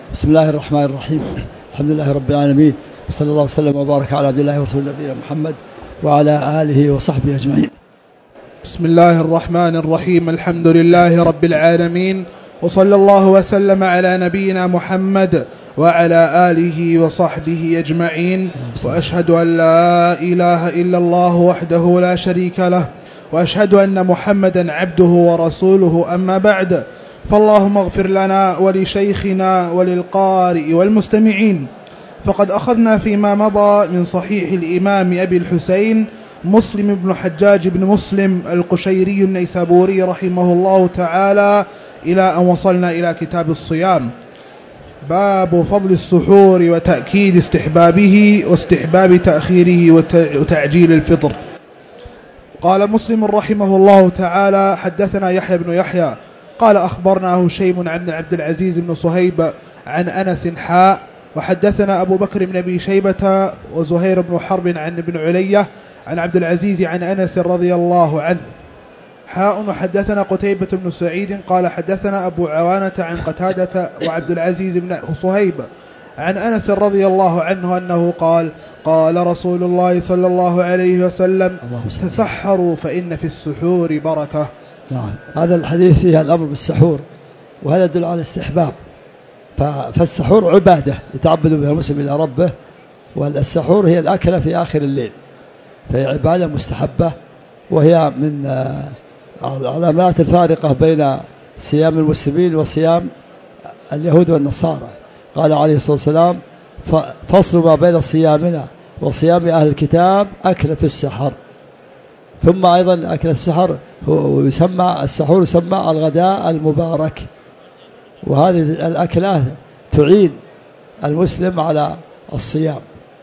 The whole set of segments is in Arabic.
بسم الله الرحمن الرحيم. الحمد لله رب العالمين، صلى الله وسلم وبارك على عبد الله ورسوله نبينا محمد وعلى آله وصحبه أجمعين. بسم الله الرحمن الرحيم. الحمد لله رب العالمين، وصلى الله وسلم على نبينا محمد وعلى آله وصحبه أجمعين. وأشهد أن لا إله إلا الله وحده لا شريك له، وأشهد أن محمدا عبده ورسوله. أما بعد، فاللهم اغفر لنا ولشيخنا وللقارئ والمستمعين. فقد أخذنا فيما مضى من صحيح الإمام أبي الحسين مسلم بن حجاج بن مسلم القشيري النيسابوري رحمه الله تعالى إلى أن وصلنا إلى كتاب الصيام، باب فضل السحور وتأكيد استحبابه واستحباب تأخيره وتعجيل الفطر. قال مسلم رحمه الله تعالى: حدثنا يحيى بن يحيى قال أخبرنا هشيم عن عبد العزيز بن صهيب عن أنس حاء، وحدثنا أبو بكر بن أبي شيبة وزهير بن حرب عن ابن علية عن عبد العزيز عن أنس رضي الله عنه حاء. وحدثنا قتيبة بن سعيد قال حدثنا أبو عوانة عن قتادة وعبد العزيز بن صهيب عن أنس رضي الله عنه أنه قال: قال رسول الله صلى الله عليه وسلم: تسحروا فإن في السحور بركة. نعم، هذا الحديث فيه الأمر بالسحور، وهذا يدل على الاستحباب. فالسحور عبادة يتعبد بها المسلم إلى ربه، والسحور هي الأكلة في آخر الليل، فهي عبادة مستحبة، وهي من العلامات الفارقة بين صيام المسلمين وصيام اليهود والنصارى. قال عليه الصلاة والسلام: فصل ما بين صيامنا وصيام أهل الكتاب أكلة السحر. ثم أيضا أكلة السحر السحور يسمى الغداء المبارك، وهذه الأكلة تعين المسلم على الصيام.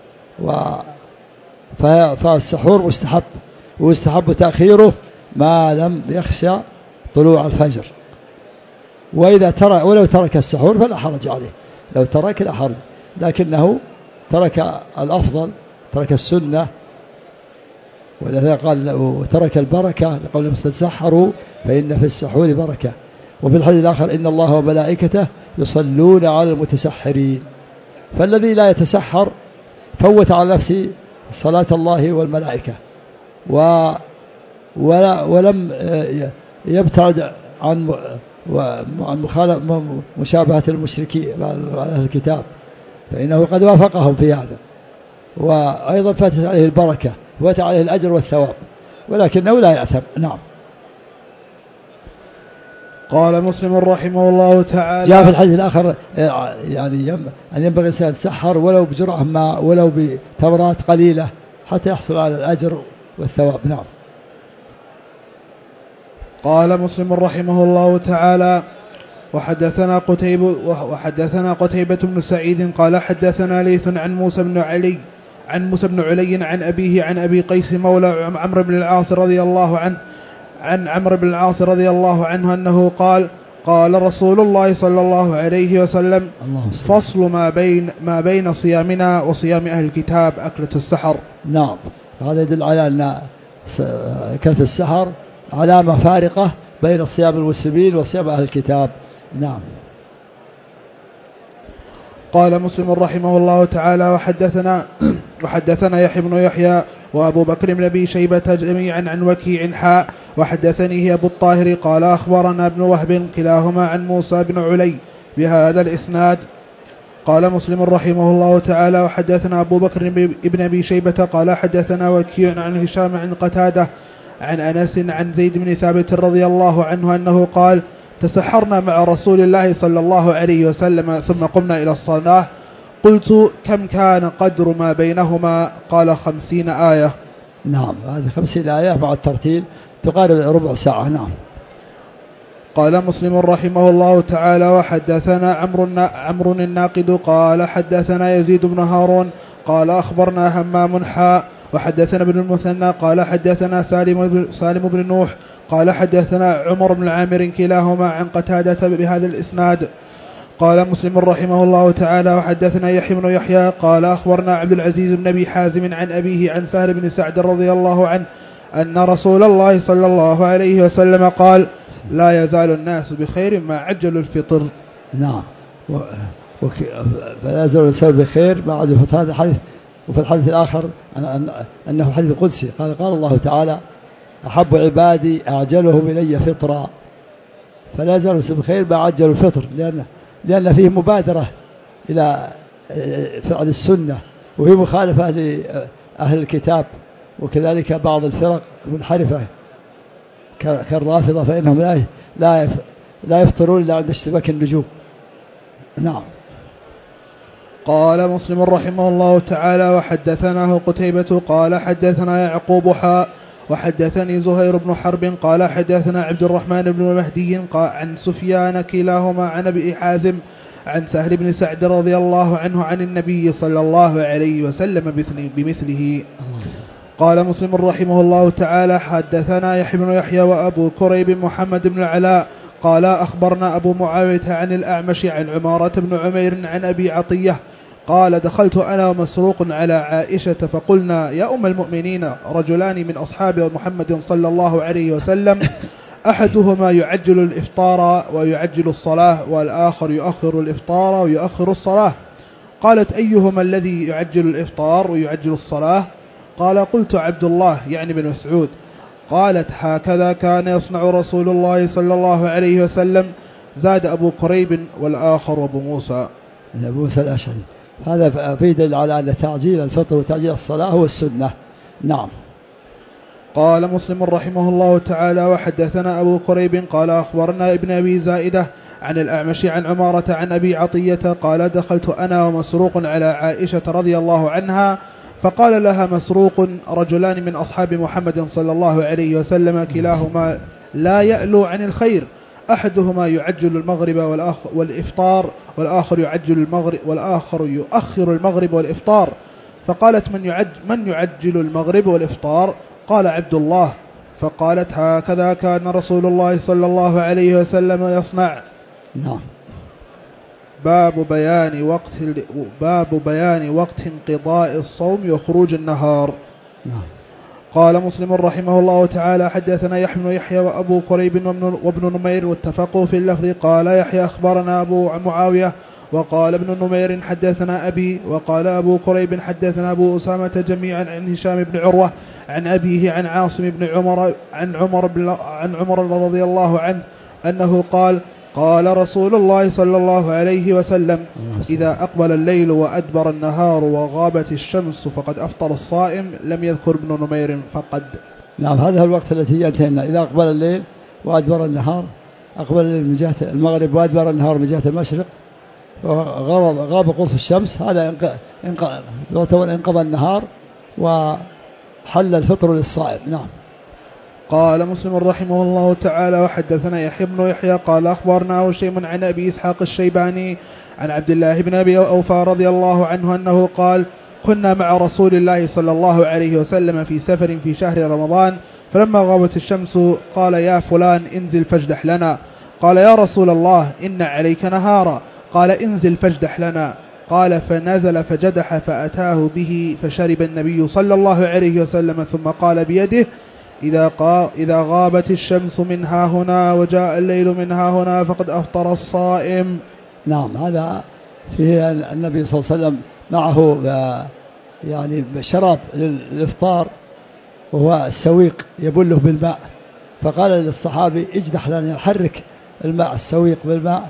فالسحور مستحب، ويستحب تأخيره ما لم يخشى طلوع الفجر. ولو ترك السحور فلا حرج عليه، لو ترك لا حرج، لكنه ترك الأفضل، ترك السنة، ولذا قال وترك البركة لقوله: تسحروا فإن في السحور بركة. وفي الحديث الآخر: إن الله وملائكته يصلون على المتسحرين. فالذي لا يتسحر فوت على نفسه صلاة الله والملائكة، ولم يبتعد عن مشابهة المشركين أهل الكتاب، فإنه قد وافقهم في هذا، وأيضا فاتت عليه البركة، وفات عليه الأجر والثواب، ولكنه لا يأثم. نعم. قال مسلم رحمه الله تعالى: جاء في الحديث الآخر يعني أن ينبغي الإنسان يتسحر ولو بجرعة ماء ولو بتمرات قليلة حتى يحصل على الأجر والثواب. نعم. قال مسلم رحمه الله تعالى: وحدثنا قتيبة بن سعيد قال حدثنا ليث عن موسى بن علي عن أبيه عن أبي قيس مولى عمرو بن العاص رضي الله عنه عن عمرو بن العاص رضي الله عنه أنه قال: قال رسول الله صلى الله عليه وسلم: فصل ما بين صيامنا وصيام أهل الكتاب أكلة السحر. نعم، هذا يدل على أن أكلة السحر علامة فارقة بين صيام المسلمين وصيام أهل الكتاب. نعم. قال مسلم رحمه الله تعالى: وحدثنا يحيى بن يحيى وأبو بكر بن أبي شيبة جميعا عن وكيع حاء، وحدثنيه أبو الطاهر قال أخبرنا ابن وهب كلاهما عن موسى بن علي بهذا الإسناد. قال مسلم رحمه الله تعالى: وحدثنا أبو بكر بن أبي شيبة قال حدثنا وكيع عن هشام عن قتادة عن أنس عن زيد بن ثابت رضي الله عنه أنه قال: تسحرنا مع رسول الله صلى الله عليه وسلم ثم قمنا إلى الصلاة، قلت: كم كان قدر ما بينهما؟ قال: 50 آية. نعم، هذه 50 آية بعد الترتيل تقارب ربع ساعة. نعم. قال مسلم رحمه الله تعالى: وحدثنا عمرو الناقد قال حدثنا يزيد بن هارون قال أخبرنا همام حاء، وحدثنا ابن المثنى قال حدثنا سالم بن نوح قال حدثنا عمر بن عامر كلاهما عن قتادة بهذا الإسناد. قال مسلم رحمه الله تعالى: وحدثنا يحيى بن يحيى قال أخبرنا عبد العزيز بن أبي حازم عن أبيه عن سهل بن سعد رضي الله عنه أن رسول الله صلى الله عليه وسلم قال: لا يزال الناس بخير ما عجلوا الفطر. نعم. فلا يزال الإنسان بخير ما عجل الفطر. هذا حديث. وفي الحديث الآخر أنه حديث قدسي قال الله تعالى أحب عبادي أعجلهم إلي فطرا. فلا يزال الإنسان بخير ما عجل الفطر لأن فيه مبادرة إلى فعل السنة وهي مخالفة لأهل الكتاب وكذلك بعض الفرق المنحرفة كالرافضة فإنهم لا يفطرون إلا عند اشتباك النجوم. نعم. قال مسلم رحمه الله تعالى وحدثناه قتيبة قال حدثنا يعقوب وحدثني زهير بن حرب قال حدثنا عبد الرحمن بن مهدي عن سفيان كلاهما عن أبي حازم عن سهل بن سعد رضي الله عنه عن النبي صلى الله عليه وسلم بمثله. قال مسلم رحمه الله تعالى حدثنا يحيى بن يحيى وأبو كريب محمد بن العلاء قال أخبرنا أبو معاوية عن الأعمش عن عمارة بن عمير عن أبي عطية قال دخلت أنا ومسروق على عائشة فقلنا يا أم المؤمنين رجلان من أصحاب محمد صلى الله عليه وسلم أحدهما يعجل الإفطار ويعجل الصلاة والآخر يؤخر الإفطار ويؤخر الصلاة. قالت أيهما الذي يعجل الإفطار ويعجل الصلاة؟ قال قلت عبد الله يعني بن مسعود. قالت هكذا كان يصنع رسول الله صلى الله عليه وسلم. زاد أبو كريب والآخر أبو موسى. أبو موسى الأشعري. هذا في دليل على أن تعجيل الفطر وتعجيل الصلاة هو السنة. نعم. قال مسلم رحمه الله تعالى وحدثنا أبو كريب قال أخبرنا ابن أبي زائدة عن الأعمش عن عمارة عن أبي عطية قال دخلت أنا ومسروق على عائشة رضي الله عنها فقال لها مسروق رجلان من أصحاب محمد صلى الله عليه وسلم كلاهما لا يألو عن الخير أحدهما يعجل المغرب والإفطار والآخر يؤخر المغرب والإفطار. فقالت من يعجل المغرب والإفطار؟ قال عبد الله. فقالت هكذا كان رسول الله صلى الله عليه وسلم يصنع. نعم. باب بيان وقت انقضاء الصوم وخروج النهار. نعم. قال مسلم رحمه الله تعالى حدثنا يحيى بن يحيى وأبو كريب وابن نمير واتفقوا في اللفظ. قال يحيى أخبرنا أبو معاوية وقال ابن نمير حدثنا أبي وقال أبو كريب حدثنا أبو أسامة جميعا عن هشام بن عروة عن أبيه عن عاصم بن عمر عن عمر رضي الله عنه أنه قال رسول الله صلى الله عليه وسلم إذا أقبل الليل وأدبر النهار وغابت الشمس فقد أفطر الصائم. لم يذكر ابن نمير فقد. نعم. هذا الوقت الذي ينتهينا إذا أقبل الليل وأدبر النهار. أقبل الليل من جهة المغرب وأدبر النهار من جهة المشرق وغاب قرص الشمس. هذا انقضى النهار وحل الفطر للصائم. نعم. قال مسلم رحمه الله تعالى وحدثنا يحيى بن يحيى قال أخبرنا هشيم عن أبي إسحاق الشيباني عن عبد الله بن أبي أوفى رضي الله عنه أنه قال كنا مع رسول الله صلى الله عليه وسلم في سفر في شهر رمضان فلما غابت الشمس قال يا فلان انزل فاجدح لنا. قال يا رسول الله إن عليك نهارا. قال انزل فاجدح لنا. قال فنزل فجدح فأتاه به فشرب النبي صلى الله عليه وسلم ثم قال بيده إذا غابت الشمس منها هنا وجاء الليل منها هنا فقد أفطر الصائم. نعم. هذا فيه النبي صلى الله عليه وسلم معه يعني شراب للإفطار وهو السويق يبله بالماء. فقال للصحابي اجدح لنا حرك الماء السويق بالماء.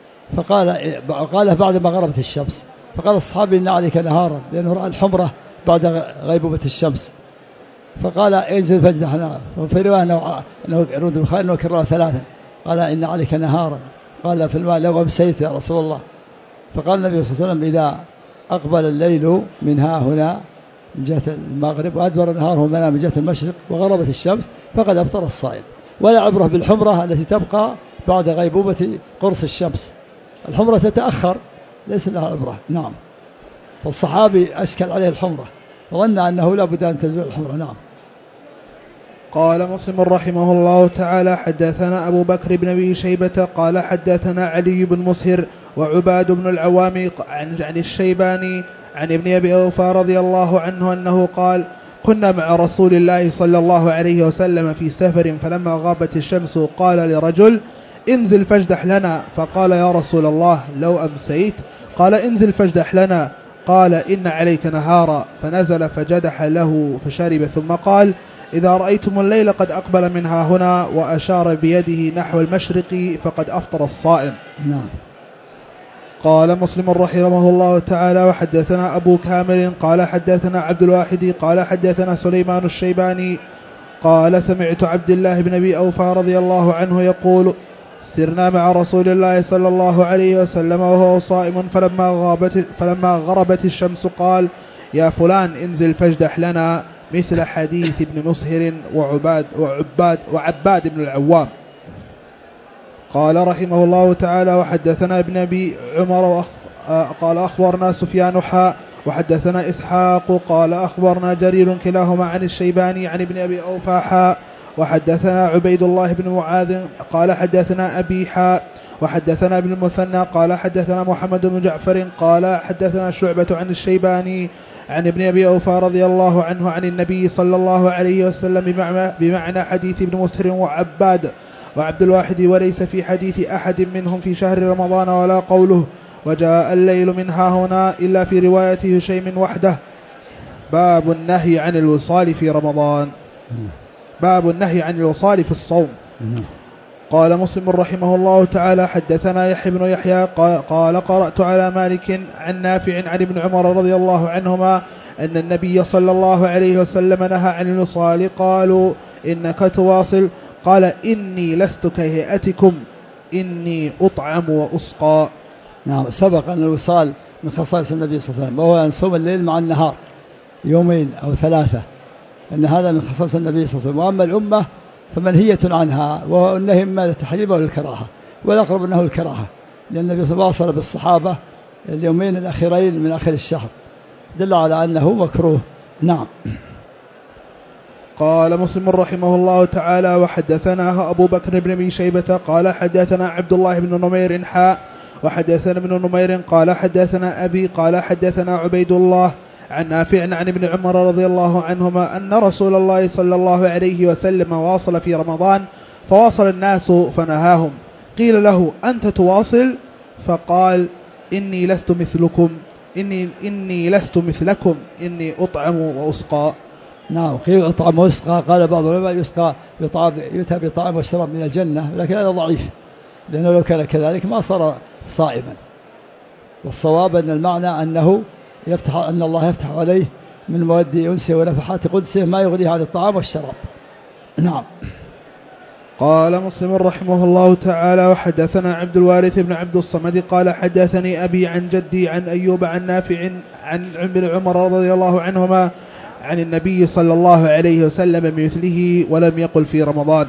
فقال بعد ما غربت الشمس. فقال الصحابي إن عليك نهارا لأنه رأى الحمرة بعد غيبوبة الشمس. فقال انزل فاجدحنا. وفي رواية أنه رد البخاري أنه كرر ثلاثا قال إن عليك نهارا. قال في الماء لو أمسيت يا رسول الله. فقال النبي صلى الله عليه وسلم إذا أقبل الليل منها هنا من جهة المغرب وأدبر النهار هنا من جهة المشرق وغربت الشمس فقد أفطر الصائم. ولا عبرة بالحمرة التي تبقى بعد غيبوبة قرص الشمس. الحمرة تتأخر ليس لها عبرة. نعم. فالصحابي أشكل عليه الحمرة وظن أنه لا بد أن تزول الحمرة. نعم. قال مسلم رحمه الله تعالى حدثنا أبو بكر بن أبي شيبة قال حدثنا علي بن مسهر وعباد بن العوام عن الشيباني عن ابن أبي أوفى رضي الله عنه أنه قال كنا مع رسول الله صلى الله عليه وسلم في سفر فلما غابت الشمس قال لرجل انزل فاجدح لنا. فقال يا رسول الله لو أمسيت. قال انزل فاجدح لنا. قال إن عليك نهارا. فنزل فجدح له فشرب، ثم قال إذا رأيتم الليل قد أقبل منها هنا، وأشار بيده نحو المشرق، فقد أفطر الصائم. نعم. قال مسلم رحمه الله تعالى وحدثنا أبو كامل قال حدثنا عبد الواحد قال حدثنا سليمان الشيباني قال سمعت عبد الله بن أبي أوفى رضي الله عنه يقول سرنا مع رسول الله صلى الله عليه وسلم وهو صائم، فلما غربت الشمس قال يا فلان انزل فاجدح لنا، مثل حديث ابن مسهر وعباد بن العوام. قال رحمه الله تعالى وحدثنا ابن أبي عمر قال أخبرنا سفيان وحدثنا إسحاق قال أخبرنا جرير كلاهما عن الشيباني عن ابن أبي أوفى وحدثنا عبيد الله بن معاذ قال حدثنا أبي وحدثنا ابن المثنى قال حدثنا محمد بن جعفر قال حدثنا شعبة عن الشيباني عن ابن أبي أوفى رضي الله عنه عن النبي صلى الله عليه وسلم بمعنى حديث ابن مسهر وعبد الواحد، وليس في حديث أحد منهم في شهر رمضان ولا قوله وجاء الليل منها هنا إلا في رواية هشيم وحده. باب النهي عن الوصال في رمضان. باب النهي عن الوصال في الصوم. قال مسلم رحمه الله تعالى حدثنا يحيى بن يحيى قال قرأت على مالك عن نافع عن ابن عمر رضي الله عنهما أن النبي صلى الله عليه وسلم نهى عن الوصال. قالوا إنك تواصل. قال إني لست كهيئتكم، إني أطعم وأسقى. نعم. سبق أن الوصال من خصائص النبي صلى الله عليه وسلم، وهو أن يصوم الليل مع النهار يومين أو ثلاثة، أن هذا من خصائص النبي صلى الله عليه وسلم. وأما الأمة فمنهية عنها، وهو النهي إما للتحريم أو للكراهة، والأقرب أنه الكراهة، لأن النبي صلى الله عليه وسلم واصل بالصحابة اليومين الأخيرين من آخر الشهر، دل على أنه مكروه. نعم. قال مسلم رحمه الله تعالى وحدثنا أبو بكر بن أبي شيبة قال حدثنا عبد الله بن نمير وحدثنا ابن نمير قال حدثنا أبي قال حدثنا عبيد الله عن نافع عن ابن عمر رضي الله عنهما أن رسول الله صلى الله عليه وسلم واصل في رمضان فواصل الناس فنهاهم. قيل له أنت تواصل؟ فقال إني لست مثلكم إني أطعم وأسقى. نعم. قيل أطعم وأسقى. قال بعض العلماء يسقى يؤتى بطعام وشراب من الجنة، لكن هذا ضعيف، لأنه لو كان كذلك ما صار صائما. والصواب أن المعنى أنه أن الله يفتح عليه من مواد أنسه ونفحات قدسه ما يغنيه عن الطعام والشراب. نعم. قال مسلم رحمه الله تعالى وحدثنا عبد الوارث بن عبد الصمد قال حدثني أبي عن جدي عن أيوب عن نافع عن ابن عمر رضي الله عنهما عن النبي صلى الله عليه وسلم بمثله ولم يقل في رمضان.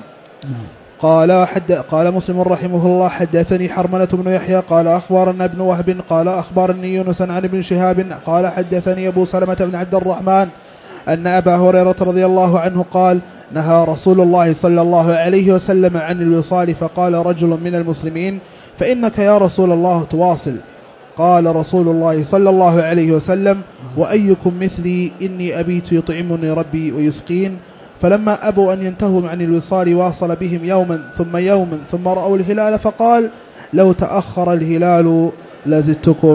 قال مسلم رحمه الله حدثني حرملة بن يحيى قال أخبرنا ابن وهب قال أخبرني يونس عن ابن شهاب قال حدثني أبو سلمة بن عبد الرحمن أن أبا هريرة رضي الله عنه قال نهى رسول الله صلى الله عليه وسلم عن الوصال، فقال رجل من المسلمين فإنك يا رسول الله تواصل. قال رسول الله صلى الله عليه وسلم وأيكم مثلي إني أبيت يطعمني ربي ويسقين. فلما أبوا أن ينتهوا عن الوصال واصل بهم يوما ثم رأوا الهلال فقال لو تأخر الهلال لزدتكم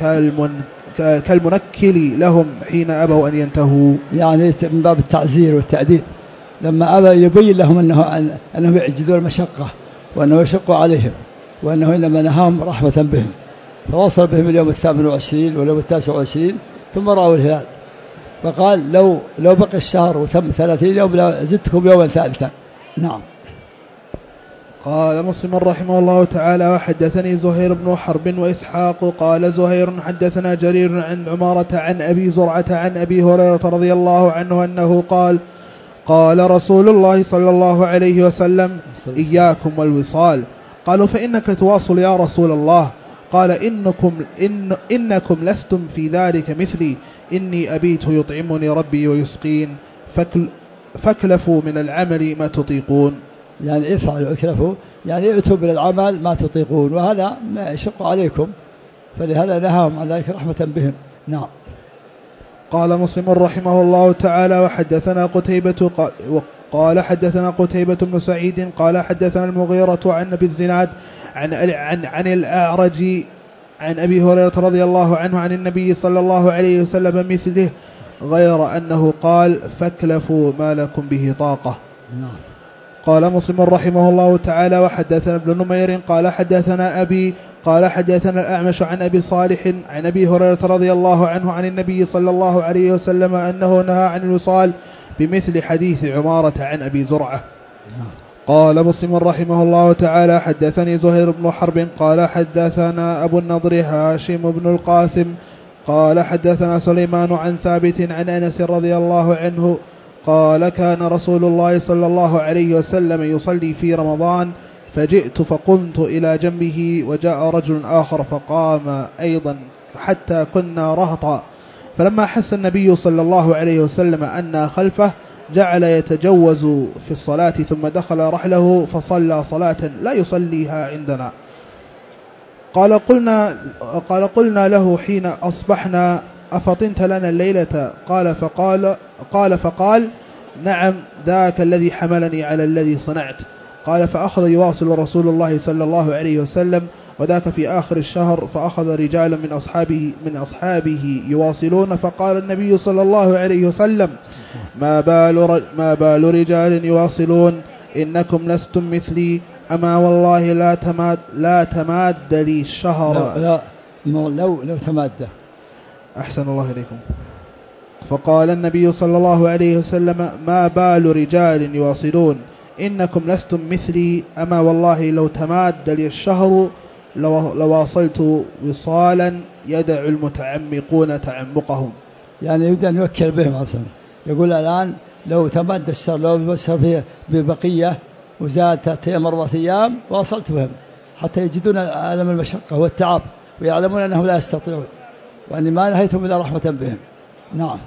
كالمنكل لهم حين أبوا أن ينتهوا. يعني من باب التعزير والتأديب، لما أبى يبين لهم أنهم يعجزون المشقة وأنه يشق عليهم، وأنه إنما نهاهم رحمة بهم، فوصل بهم اليوم 28 واليوم 29 ثم رأوا الهلال، فقال لو بقي الشهر وتم 30 يوم زدتكم يوما ثالثا. نعم. قال مسلم رحمه الله تعالى وحدثني زهير بن حرب وإسحاق قال زهير حدثنا جرير عن عمارة عن أبي زرعة عن أبي هريرة رضي الله عنه أنه قال رسول الله صلى الله عليه وسلم إياكم والوصال. قالوا فإنك تواصل يا رسول الله. قال إنكم لستم في ذلك مثلي، إني أبيت يطعمني ربي ويسقين، فاكلفوا من العمل ما تطيقون. يعني افعلوا اكلفوا، يعني ائتوا من العمل ما تطيقون، وهذا ما يشق عليكم، فلهذا نهاهم عن ذلك رحمة بهم. نعم. قال مسلم رحمه الله تعالى وحدثنا قال حدثنا قتيبة بن سعيد قال حدثنا المغيرة عن أبي الزناد عن الأعرج عن أبي هريرة رضي الله عنه عن النبي صلى الله عليه وسلم مثله غير أنه قال فاكلفوا ما لكم به طاقة. قال مسلم رحمه الله تعالى وحدثنا ابن نمير قال حدثنا أبي قال حدثنا الأعمش عن أبي صالح عن أبي هريرة رضي الله عنه عن النبي صلى الله عليه وسلم أنه نهى عن الوصال بمثل حديث عمارة عن أبي زرعة. قال مسلم رحمه الله تعالى حدثني زهير بن حرب قال حدثنا أبو النضر هاشم بن القاسم قال حدثنا سليمان عن ثابت عن أنس رضي الله عنه قال كان رسول الله صلى الله عليه وسلم يصلي في رمضان فجئت فقمت إلى جنبه وجاء رجل آخر فقام أيضا حتى كنا رهطا فلما حس النبي صلى الله عليه وسلم أن خلفه جعل يتجوز في الصلاة ثم دخل رحله فصلى صلاة لا يصليها عندنا. قال قلنا له حين أصبحنا أفطنت لنا الليلة قال فقال نعم ذاك الذي حملني على الذي صنعت. قال فأخذ يواصل رسول الله صلى الله عليه وسلم وذاك في آخر الشهر فأخذ رجال من أصحابه يواصلون فقال النبي صلى الله عليه وسلم ما بال رجال يواصلون إنكم لستم مثلي أما والله لا تماد لي الشهر لو تماد. أحسن الله إليكم. فقال النبي صلى الله عليه وسلم ما بال رجال يواصلون إنكم لستم مثلي أما والله لو تماد لي الشهر لواصلت وصالا يدع المتعمقون تعمقهم. يعني يريد أن يوكل بهم أصلا. يقول الآن لو تمد الشهر لو بسها فيه ببقية وزاد 3 أيام 4 أيام واصلت بهم حتى يجدون ألم المشقة والتعب ويعلمون أنهم لا يستطيعون وأني ما نهيتهم إلا رحمة بهم. نعم.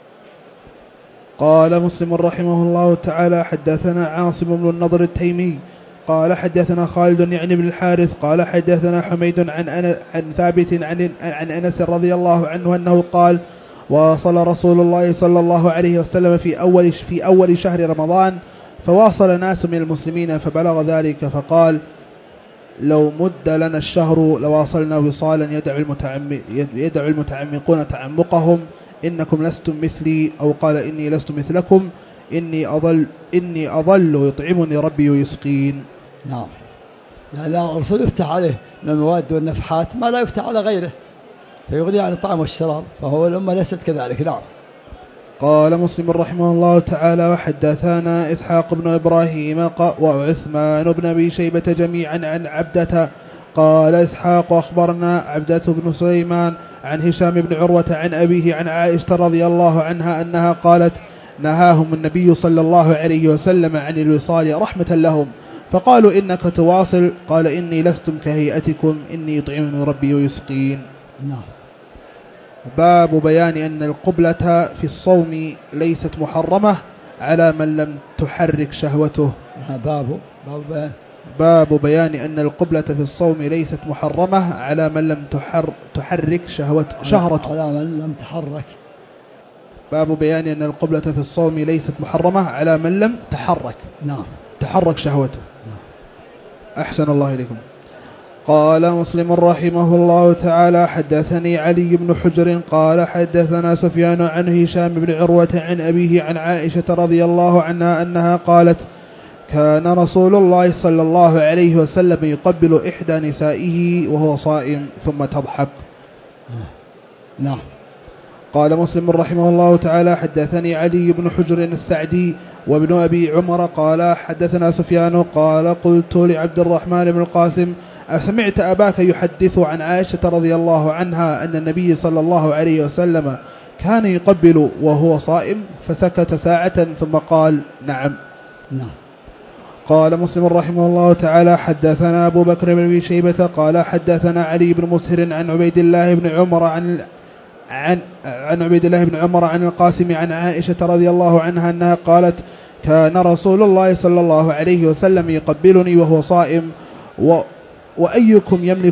قال مسلم رحمه الله تعالى حدثنا عاصم بن النضر التيمي قال حدثنا خالد يعني بن الحارث قال حدثنا حميد عن ثابت عن أنس رضي الله عنه أنه قال واصل رسول الله صلى الله عليه وسلم في أول شهر رمضان فواصل ناس من المسلمين فبلغ ذلك فقال لو مد لنا الشهر لواصلنا وصالا يدع المتعمقون تعمقهم إنكم لستم مثلي أو قال إني لست مثلكم إني أظل يطعمني ربي ويسقين. نعم. يعني الرسول يفتح عليه من المواد والنفحات ما لا يفتح على غيره فيغني عن الطعام والشراب فهو الأمة ليست كذلك. نعم. قال مسلم رحمه الله تعالى وحدثنا إسحاق بن إبراهيم وعثمان بن أبي شيبة جميعا عن عبدة قال إسحاق أخبرنا عبدة بن سليمان عن هشام بن عروة عن أبيه عن عائشة رضي الله عنها أنها قالت نهاهم النبي صلى الله عليه وسلم عن الوصال رحمة لهم فقالوا إنك تواصل قال إني لستم كهيئتكم إني يطعمني ربي ويسقين. نعم. باب بيان أن القبلة في الصوم ليست محرمة على من لم تحرك شهوته. باب بيان أن القبلة في الصوم ليست محرمة على من لم تحرك شهرته. على من لم تحرك. باب بيان أن القبلة في الصوم ليست محرمة على من لم تحرك. نعم. تحرك شهوته. نعم. أحسن الله إليكم. قال مسلم رحمه الله تعالى حدثني علي بن حجر قال حدثنا سفيان عن هشام بن عروة عن أبيه عن عائشة رضي الله عنها أنها قالت كان رسول الله صلى الله عليه وسلم يقبل إحدى نسائه وهو صائم ثم تضحك. نعم. قال مسلم رحمه الله تعالى حدثني علي بن حجر السعدي وابن أبي عمر قال حدثنا سفيان قال قلت لعبد الرحمن بن القاسم أسمعت أباك يحدث عن عائشة رضي الله عنها أن النبي صلى الله عليه وسلم كان يقبل وهو صائم فسكت ساعة ثم قال نعم. نعم. قال مسلم رحمه الله تعالى حدثنا أبو بكر بن أبي شيبة قال حدثنا علي بن مسهر عن عبيد الله بن عمر عن عبيد الله بن عمر عن القاسم عن عائشة رضي الله عنها أنها قالت كان رسول الله صلى الله عليه وسلم يقبلني وهو صائم وأيكم يملك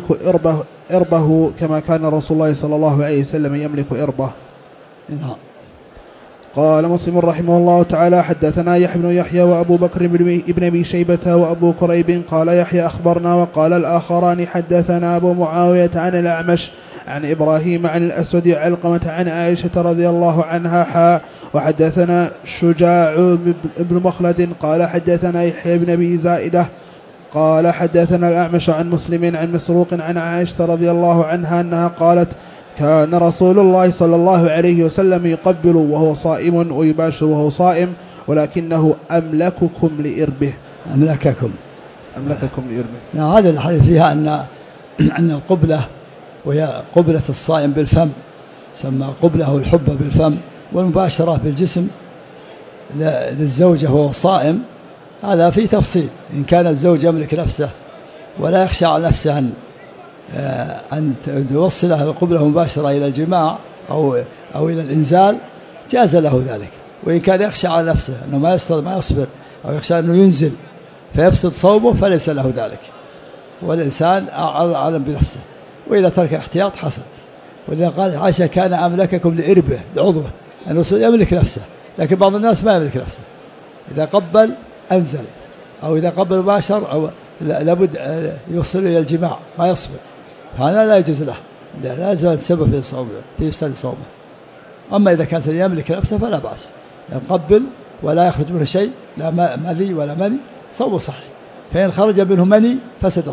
إربه كما كان رسول الله صلى الله عليه وسلم يملك إربه. قال مسلم رحمه الله تعالى حدثنا يحيى بن يحيى وأبو بكر بن أبي شيبة وأبو كريب قال يحيى أخبرنا وقال الآخران حدثنا أبو معاوية عن الأعمش عن إبراهيم عن الأسود علقمة عن عائشة رضي الله عنها وحدثنا شجاع بن مخلد قال حدثنا يحيى بن أبي زائدة قال حدثنا الأعمش عن مسلم عن مسروق عن عائشة رضي الله عنها أنها قالت كان رسول الله صلى الله عليه وسلم يقبل وهو صائم ويباشر وهو صائم ولكنه أملككم لإربه. أملككم لإربه. هذا الحديث فيها أن القبلة وهي قبلة الصائم بالفم سمى قبله الحب بالفم والمباشرة بالجسم للزوجة وهو صائم هذا فيه تفصيل. إن كان الزوج يملك نفسه ولا يخشى على نفسه أن توصله القبلة مباشرة إلى الجماع أو إلى الإنزال جاز له ذلك. وإن كان يخشى على نفسه أنه ما يصبر أو يخشى أنه ينزل فيفسد صومه فليس له ذلك. والإنسان أعلم بنفسه وإذا ترك احتياط حسن. وإذا قال عائشة كان أملككم لإربه لعضوه الرسول يملك نفسه لكن بعض الناس ما يملك نفسه. إذا قبل أنزل أو إذا قبل مباشر أو لابد يوصل إلى الجماع ما يصبر هذا لا يجوز له لا يزال سبب في صومه في إفساد صومه. أما إذا كان يملك نفسه فلا بأس يقبل ولا يخرج منه شيء لا مذي ولا مني صومه صحيح. فإن خرج منه مني فسد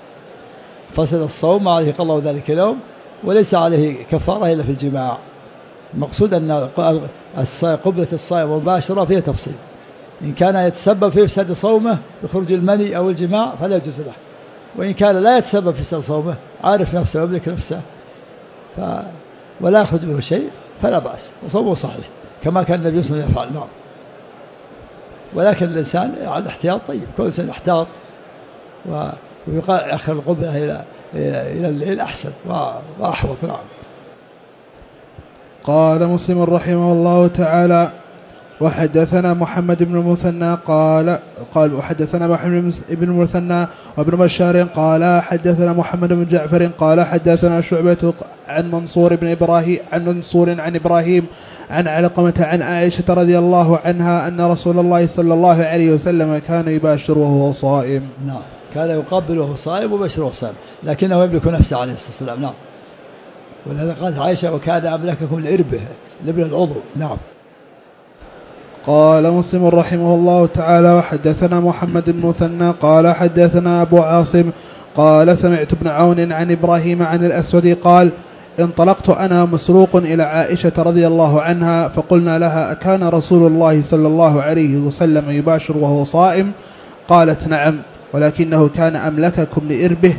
الصوم عليه قضاء ذلك اليوم وليس عليه كفارة إلا في الجماع. المقصود أن قبلة الصائم مباشرة فيها تفصيل. إن كان يتسبب في إفساد صومه بخروج المني أو الجماع فلا يجوز له. وإن كان لا يتسبب في إفساد صومه عارف نفسه ويملك نفسه ولا يخرج منه شيء فلا بأس وصومه صحيح كما كان النبي صلى الله عليه وسلم يفعل. نعم. ولكن الإنسان على الاحتياط طيب كل إنسان يحتاط ويأخر القبلة إلى الليل أحسن وأحوط. نعم. قال مسلم رحمه الله تعالى وحدثنا محمد بن المثنى قال وحدثنا محمد بن المثنى وابن بشار قال حدثنا محمد بن جعفر قال حدثنا شعبة عن منصور عن إبراهيم عن علقمة عن عائشة رضي الله عنها أن رسول الله صلى الله عليه وسلم كان يباشر وهو صائم. نعم كان يقبل وهو صائم وبشر وهو صائم لكنه يملك نفسه عليه الصلاة والسلام. نعم. ولهذا قالت عائشة وكان أملككم لإربه لابن العضو. نعم. قال مسلم رحمه الله تعالى وحدثنا محمد بن مثنى قال حدثنا أبو عاصم قال سمعت ابن عون عن إبراهيم عن الأسود قال انطلقت أنا مسروق إلى عائشة رضي الله عنها فقلنا لها أكان رسول الله صلى الله عليه وسلم يباشر وهو صائم؟ قالت نعم ولكنه كان أملككم لإربه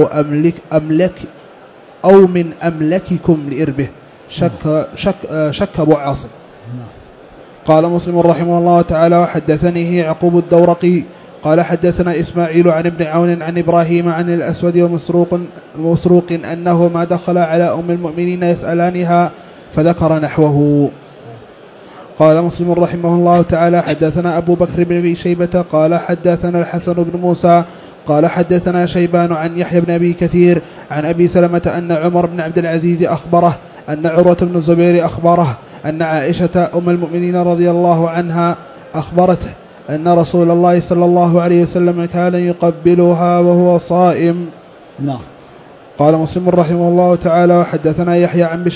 أو من أملككم لإربه. شك أبو عاصم. قال مسلم رحمه الله تعالى وحدثني يعقوب الدورقي قال حدثنا إسماعيل عن ابن عون عن إبراهيم عن الأسود ومسروق أنه ما دخل على أم المؤمنين يسألانها فذكر نحوه. قال مسلم رحمه الله تعالى حدثنا أبو بكر بن أبي شيبة قال حدثنا الحسن بن موسى قال حدثنا شيبان عن يحيى بن أبي كثير عن أبي سلمة أن عمر بن عبد العزيز أخبره أن عروة بن الزبير أخبره أن عائشة أم المؤمنين رضي الله عنها أخبرته أن رسول الله صلى الله عليه وسلم كان يقبلها وهو صائم. نعم. قال مسلم رحمه الله تعالى وحدثنا يحيى عن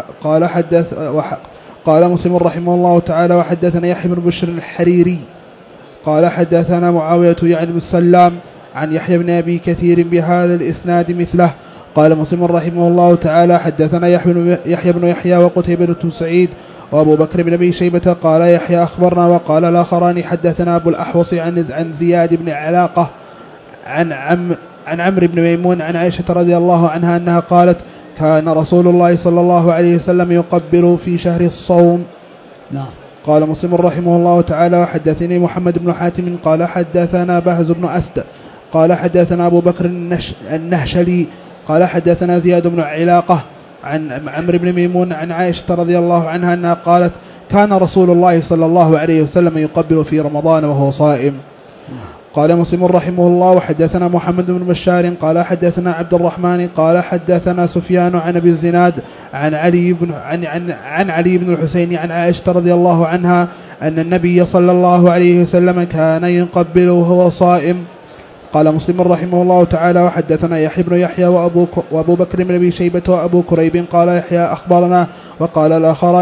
قال مسلم رحمه الله تعالى وحدثنا يحيى بن بشر الحريري قال حدثنا معاوية يعني بن السلام عن يحيى بن أبي كثير بهذا الإسناد مثله. قال مسلم رحمه الله تعالى حدثنا يحيى بن يحيى وقتيبة بن سعيد وأبو بكر بن أبي شيبة قال يحيى أخبرنا وقال الآخران حدثنا أبو الأحوص عن زياد بن علاقة عن عمرو بن ميمون عن عائشة رضي الله عنها أنها قالت كان رسول الله صلى الله عليه وسلم يقبل في شهر الصوم. نعم. قال مسلم رحمه الله تعالى وحدثني محمد بن حاتم قال حدثنا بهز بن أسد قال حدثنا أبو بكر النهشلي قال حدثنا زياد بن علاقة عن عمرو بن ميمون عن عائشة رضي الله عنها أنها قالت كان رسول الله صلى الله عليه وسلم يقبل في رمضان وهو صائم. قال مسلم رحمه الله وحدثنا محمد بن بشار قال حدثنا عبد الرحمن قال حدثنا سفيان عن أبي الزناد عن علي بن الحسين عن عائشة رضي الله عنها أن النبي صلى الله عليه وسلم كان يقبله وهو صائم. قال مسلم رحمه الله تعالى وحدثنا يحيى بن يحيى وأبو بكر بن أبي شيبة وأبو كريب قال يحيى أخبرنا وقال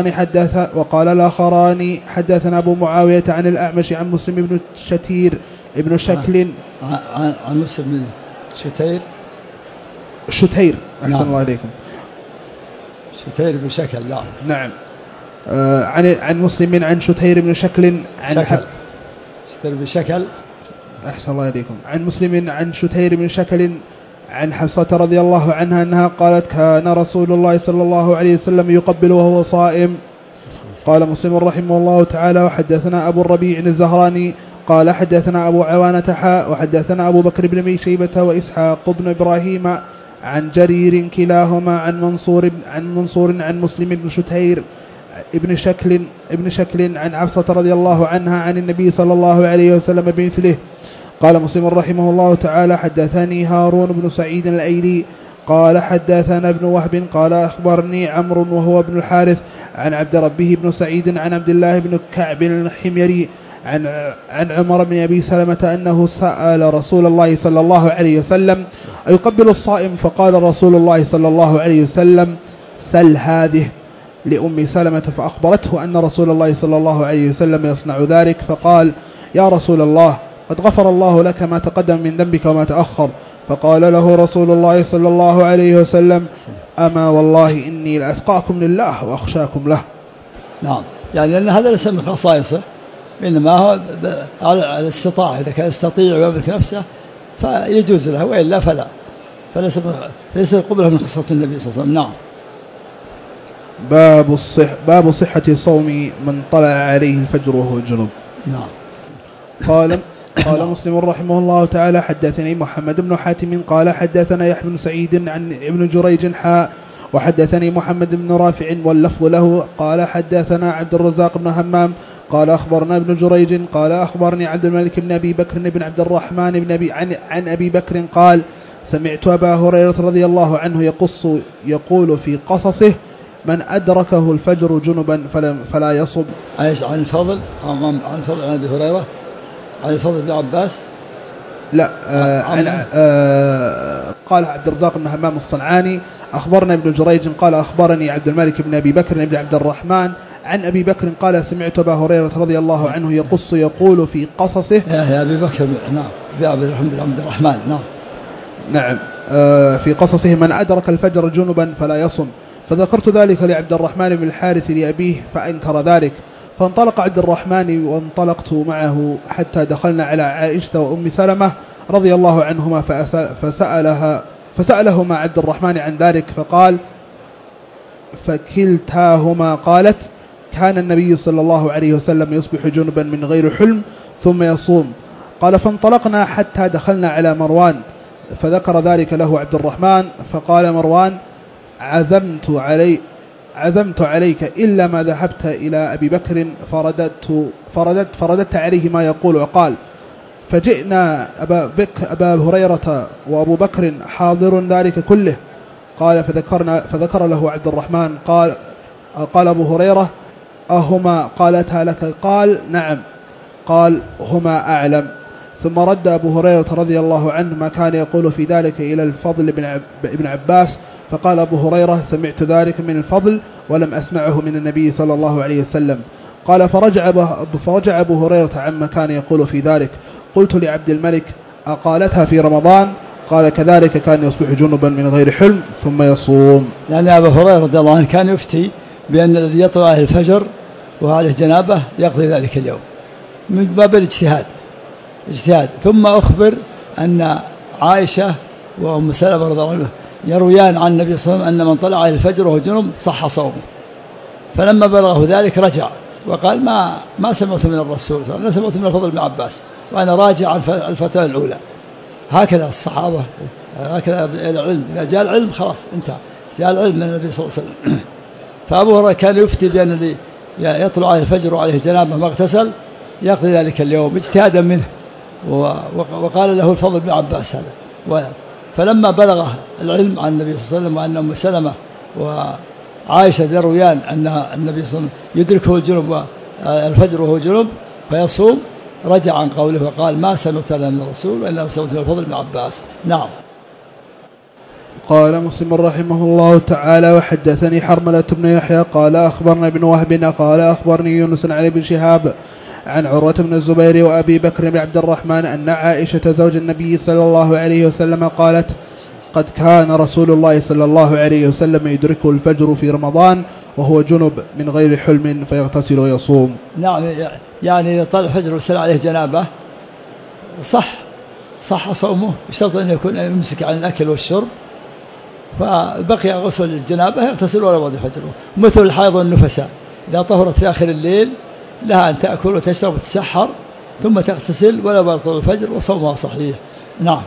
الآخران حدثنا أبو معاوية عن الأعمش عن مسلم بن شتير ابن شكل عن مسلم بن شتير أحسن الله عليكم شتير بن شكل نعم عن مسلم عن شتير بن شكل شتير بن شكل أحسن الله عليكم عن مسلم عن شتير بن شكل عن حفصة رضي الله عنها أنها قالت كان رسول الله صلى الله عليه وسلم يقبل وهو صائم. قال مسلم رحمه الله تعالى وحدثنا أبو الربيع الزهراني قال حدثنا أبو عوانة وحدثنا أبو بكر بن أبي شيبة وإسحاق بن إبراهيم عن جرير كلاهما عن منصور عن مسلم بن شتير ابن شكل عن حفصة رضي الله عنها عن النبي صلى الله عليه وسلم بمثله. قال مسلم رحمه الله تعالى حدثني هارون بن سعيد الأيلي قال حدثنا ابن وهب قال أخبرني عمرو وهو ابن الحارث عن عبد ربه بن سعيد عن عبد الله بن كعب الحميري عن عمر بن أبي سلمة أنه سأل رسول الله صلى الله عليه وسلم أيقبل الصائم؟ فقال رسول الله صلى الله عليه وسلم سل هذه لأم سلمة، فأخبرته أن رسول الله صلى الله عليه وسلم يصنع ذلك، فقال يا رسول الله قد غفر الله لك ما تقدم من ذنبك وما تأخر. فقال له رسول الله صلى الله عليه وسلم أما والله إني لأتقاكم لله وأخشاكم له. نعم، يعني لأن هذا ليس من خصائصه، إنما هو على الاستطاعة، إذا كان يستطيع ويملك نفسه فيجوز له، وإلا فلا، فليس قبله من خصائص النبي صلى الله عليه وسلم. نعم. باب صحة صوم من طلع عليه الفجر وهو جنب. نعم. قال مسلم رحمه الله تعالى حدثني محمد بن حاتم قال حدثنا يحيى بن سعيد عن ابن جريج وحدثني محمد بن رافع واللفظ له قال حدثنا عبد الرزاق بن همام قال أخبرنا ابن جريج قال أخبرني عبد الملك بن أبي بكر بن عبد الرحمن بن عن أبي بكر قال سمعت أبا هريرة رضي الله عنه يقول في قصصه من أدركه الفجر جنبا فلا يصب. عن الفضل عن أبي هريرة عن الفضل بن عباس لا قال عبد الرزاق بن همام الصنعاني أخبرنا ابن جريج قال أخبرني عبد الملك بن أبي بكر بن عبد الرحمن عن أبي بكر قال سمعت أبا هريرة رضي الله عنه يقول في قصصه يا أبي بكر نعم بن عبد الرحمن نعم في قصصه من أدرك الفجر جنبا فلا يصم، فذكرت ذلك لعبد الرحمن بن الحارث لأبيه فأنكر ذلك، فانطلق عبد الرحمن وانطلقت معه حتى دخلنا على عائشة وأم سلمة رضي الله عنهما فسألهما عبد الرحمن عن ذلك، فقال فكلتاهما قالت كان النبي صلى الله عليه وسلم يصبح جنبا من غير حلم ثم يصوم. قال فانطلقنا حتى دخلنا على مروان فذكر ذلك له عبد الرحمن، فقال مروان عزمت عليك إلا ما ذهبت إلى أبي بكر فرددت عليه ما يقول، وقال فجئنا أبا هريرة وأبو بكر حاضر ذلك كله. قال فذكر له عبد الرحمن قال أبو هريرة أهما قالتها لك؟ قال نعم. قال هما أعلم. ثم رد أبو هريرة رضي الله عنه ما كان يقول في ذلك إلى الفضل بن عباس، فقال أبو هريرة سمعت ذلك من الفضل ولم أسمعه من النبي صلى الله عليه وسلم. قال فرجع أبو هريرة عما كان يقول في ذلك. قلت لعبد الملك أقالتها في رمضان؟ قال كذلك كان يصبح جنبا من غير حلم ثم يصوم. يعني أبو هريرة رضي الله عنه كان يفتي بأن الذي يطلع عليه الفجر وعليه جنابه يقضي ذلك اليوم من باب الاجتهاد. ثم أخبر أن عائشة وأم سلمة رضي الله عنها يرويان عن النبي صلى الله عليه وسلم أن من طلع عليه الفجر وهو جنب صح صومه، فلما بلغه ذلك رجع وقال ما سمعت من الرسول، أنا سمعت من الفضل بن عباس وأنا راجع عن الفتاة الأولى. هكذا الصحابة، هكذا العلم، إذا جاء العلم خلاص انتهى، جاء العلم من النبي صلى الله عليه وسلم. فأبو هريرة كان يفتي بأن الذي يطلع عليه الفجر وعليه جنابه ما اغتسل يقضي ذلك اليوم اجتهادا منه، وقال له الفضل بن عباس هذا. فلما بلغ العلم عن النبي صلى الله عليه وسلم وأن أم سلمة وعائشة يرويان أن النبي صلى الله عليه وسلم يدركه الجنب الفجر وهو جنب فيصوم، رجع عن قوله وقال ما سمعت من الرسول وإنما سمعت من الفضل بن عباس. نعم. قال مسلم رحمه الله تعالى: وحدثني حرملة بن يحيى قال أخبرنا ابن وهب قال أخبرني يونس عن ابن شهاب عن عروة بن الزبير وأبي بكر بن عبد الرحمن أن عائشة زوج النبي صلى الله عليه وسلم قالت: قد كان رسول الله صلى الله عليه وسلم يدركه الفجر في رمضان وهو جنب من غير حلم فيغتسل ويصوم. نعم، يعني إذا طلع الفجر وسل عليه جنابه صح صومه، بشرط أن يكون يمسك عن الأكل والشرب، فبقي غسل الجنابه يغتسل ولا بعد الفجر. مثل الحائض والنفساء إذا طهرت في آخر الليل لها أن تأكل وتشرب وتتسحر ثم تغتسل ولا بعد الفجر وصومها صحيح. نعم.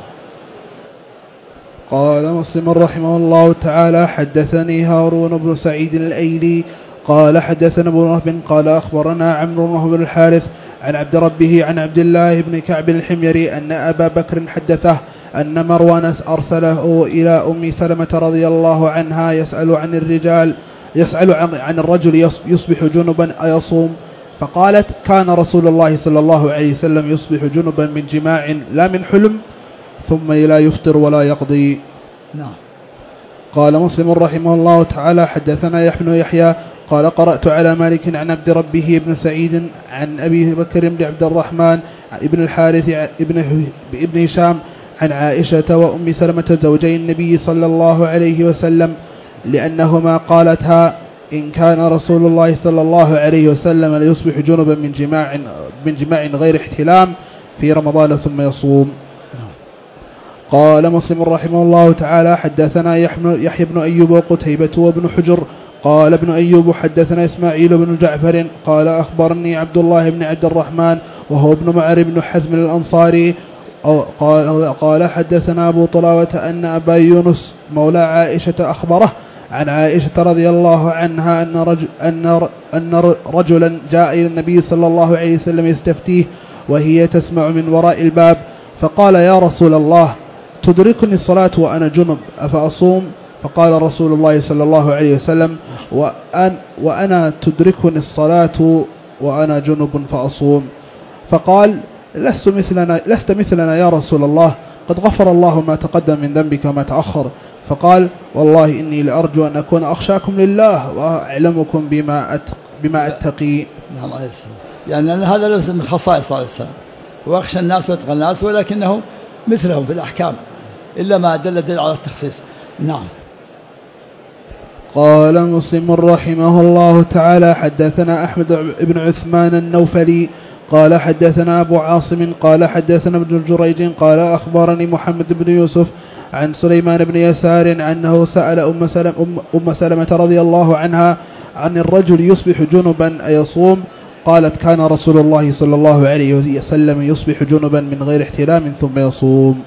قال مسلم رحمه الله تعالى: حدثني هارون بن سعيد الأيلي قال حدثنا ابن وهب قال أخبرنا عمرو بن الحارث عن عبد ربه عن عبد الله بن كعب الحميري أن أبا بكر حدثه أن مروان أرسله إلى أم سلمة رضي الله عنها يسأل عن الرجل يصبح جنبا أيصوم؟ فقالت: كان رسول الله صلى الله عليه وسلم يصبح جنبا من جماع لا من حلم ثم لا يفطر ولا يقضي. نعم. قال مسلم رحمه الله تعالى: حدثنا يحيى بن يحيى قال قرأت على مالك عن عبد ربه بن سعيد عن أبي بكر بن عبد الرحمن ابن الحارث ابن هشام عن عائشة وأم سلمة زوجي النبي صلى الله عليه وسلم لأنهما قالتها: إن كان رسول الله صلى الله عليه وسلم ليصبح جنبا من جماع غير احتلام في رمضان ثم يصوم. قال مسلم رحمه الله تعالى: حدثنا يحيى بن أيوب وقتيبة وابن حجر قال ابن أيوب حدثنا إسماعيل بن جعفر قال أخبرني عبد الله بن عبد الرحمن وهو ابن معر بن حزم الأنصاري قال حدثنا أبو طلاوة أن أبا يونس مولى عائشة أخبره عن عائشة رضي الله عنها أن رجلا جاء إلى النبي صلى الله عليه وسلم يستفتيه وهي تسمع من وراء الباب، فقال: يا رسول الله، تدركني الصلاة وأنا جنب أفأصوم؟ فقال رسول الله صلى الله عليه وسلم: وأنا تدركني الصلاة وأنا جنب فأصوم. فقال: لست مثلنا يا رسول الله، قد غفر الله ما تقدم من ذنبك وما تأخر. فقال: والله إني لأرجو أن أكون أخشاكم لله وأعلمكم بما أتقي. نعم عليه السلام. يعني هذا ليس من خصائص عليه السلام، وأخشى الناس واتقى الناس، ولكنه مثلهم في الأحكام إلا ما دل على التخصيص. نعم. قال مسلم رحمه الله تعالى: حدثنا أحمد بن عثمان النوفلي قال حدثنا أبو عاصم قال حدثنا ابن جريج قال أخبرني محمد بن يوسف عن سليمان بن يسار أنه سأل أم سلمة رضي الله عنها عن الرجل يصبح جنبا أيصوم؟ قالت: كان رسول الله صلى الله عليه وسلم يصبح جنبا من غير احتلام ثم يصوم.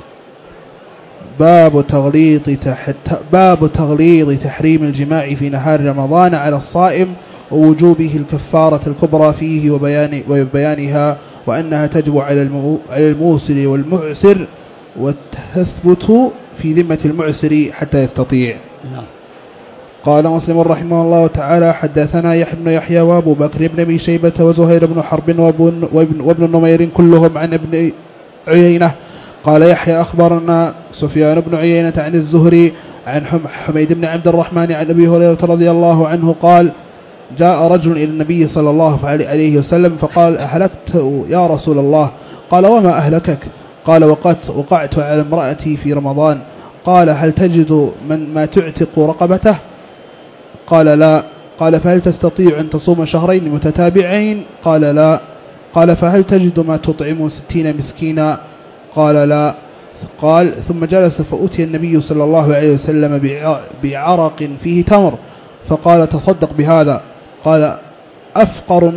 باب تغليظ تحريم الجماع في نهار رمضان على الصائم ووجوبه الكفارة الكبرى فيه وبيانها، وأنها تجب على الموسر والمعسر وتثبت في ذمة المعسر حتى يستطيع. قال مسلم رحمه الله تعالى: حدثنا يحيى بن يحيى وابو بكر بن ابي شيبة وزهير بن حرب وابن نمير كلهم عن ابن عيينة. قال يحيى: أخبرنا سفيان بن عيينة عن الزهري عن حميد بن عبد الرحمن عن أبي هريرة رضي الله عنه قال: جاء رجل إلى النبي صلى الله عليه وسلم فقال: أهلكت يا رسول الله؟ قال: وما أهلكك؟ قال: وقعت على امرأتي في رمضان. قال: هل تجد ما تعتق رقبته؟ قال: لا. قال: فهل تستطيع أن تصوم شهرين متتابعين؟ قال: لا. قال: فهل تجد ما تطعم 60 مسكينا؟ قال: لا. قال: ثم جلس فأتي النبي صلى الله عليه وسلم بعرق فيه تمر فقال: تصدق بهذا. قال: أفقر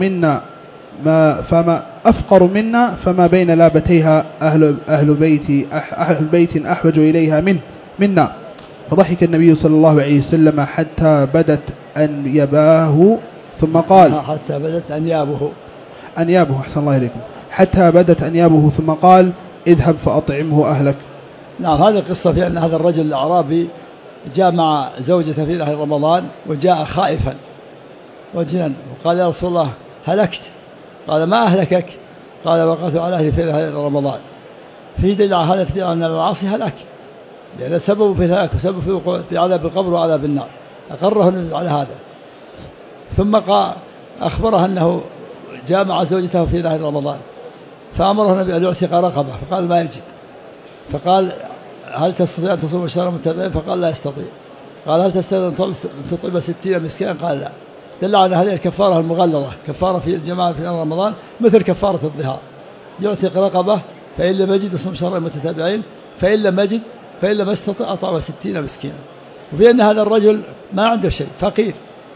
منا فما بين لابتيها أهل بيت أحوج إليها منا. فضحك النبي صلى الله عليه وسلم حتى بدت أنيابه ثم قال: حتى بدت أنيابه أنيابه أحسن الله إليكم حتى بدت أنيابه ثم قال اذهب فأطعمه أهلك. نعم. هذه القصة في أن هذا الرجل الأعرابي جاء مع زوجته في نهار رمضان وجاء خائفا وجلا وقال يا رسول الله هلكت. قال ما أهلكك؟ قال وقعت على أهلي في نهار رمضان. في دليل هذا في أن العاصي هلك لأن سببه في الهلاك وسببه في عذاب القبر وعذاب النار. أقره النبي على هذا ثم أخبره أنه جاء مع زوجته في نهار رمضان فأمره النبي أن يعتق رقبة فقال ما يجد. فقال هل تستطيع أن تصوم شهر متابعين؟ فقال لا يستطيع. قال هل تستطيع أن تطعم 60 مسكينا؟ قال لا. دل على هذه الكفارة المغلظة كفارة في الجماعة في رمضان مثل كفارة الظهار. يعتق رقبة فإن لم يجد يصوم شهر متتابعين فإن لم يستطع أطعم 60 مسكينا. وفي أن هذا الرجل ما عنده شيء فقير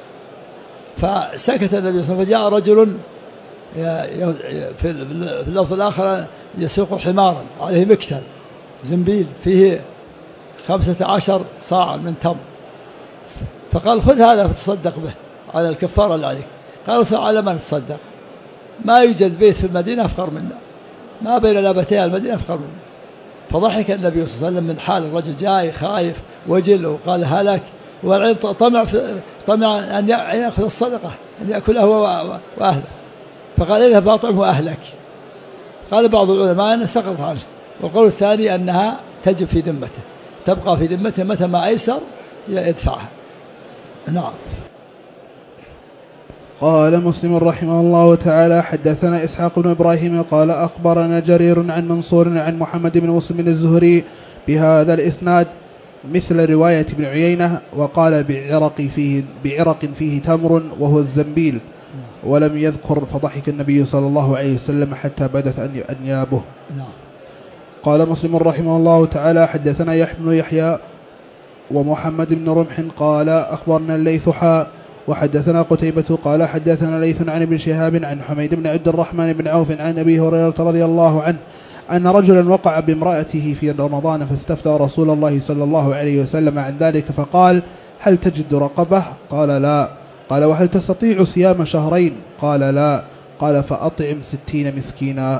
فسكت النبي صلى الله عليه وسلم. فجاء رجل في اللفظ الآخر يسوق حمارا عليه مكتل زنبيل فيه 15 صاعا من تمر فقال خذ هذا فتصدق به على الكفارة اللي عليك. قال على من تصدق؟ ما يوجد بيت في المدينة أفقر منا ما بين لابتي المدينة أفقر منا. فضحك النبي صلى الله عليه وسلم من حال الرجل جاي خايف وجل وقال هلك والعين طمع أن يأخذ الصدقة أن يأكلها هو وأهله. فقال اذهب فأطعمه أهلك. قال بعض العلماء أنه سقط عنه والقول الثاني أنها تجب في ذمته تبقى في ذمته متى ما أيسر يدفعها. نعم. قال مسلم رحمه الله تعالى حدثنا إسحاق بن إبراهيم قال أخبرنا جرير عن منصور عن محمد بن مسلم الزهري بهذا الإسناد مثل رواية ابن عيينة وقال بعرق فيه تمر وهو الزنبيل ولم يذكر فضحك النبي صلى الله عليه وسلم حتى بدت أنيابه. قال مسلم رحمه الله تعالى حدثنا يحيى بن يحيى ومحمد بن رمح قال أخبرنا الليث وحدثنا قتيبة قال حدثنا ليث عن ابن شهاب عن حميد بن عبد الرحمن بن عوف عن أبي هريرة رضي الله عنه أن رجلا وقع بامرأته في رمضان فاستفتى رسول الله صلى الله عليه وسلم عن ذلك فقال هل تجد رقبة؟ قال لا. قال وهل تستطيع صيام شهرين؟ قال لا. قال فأطعم 60 مسكينا.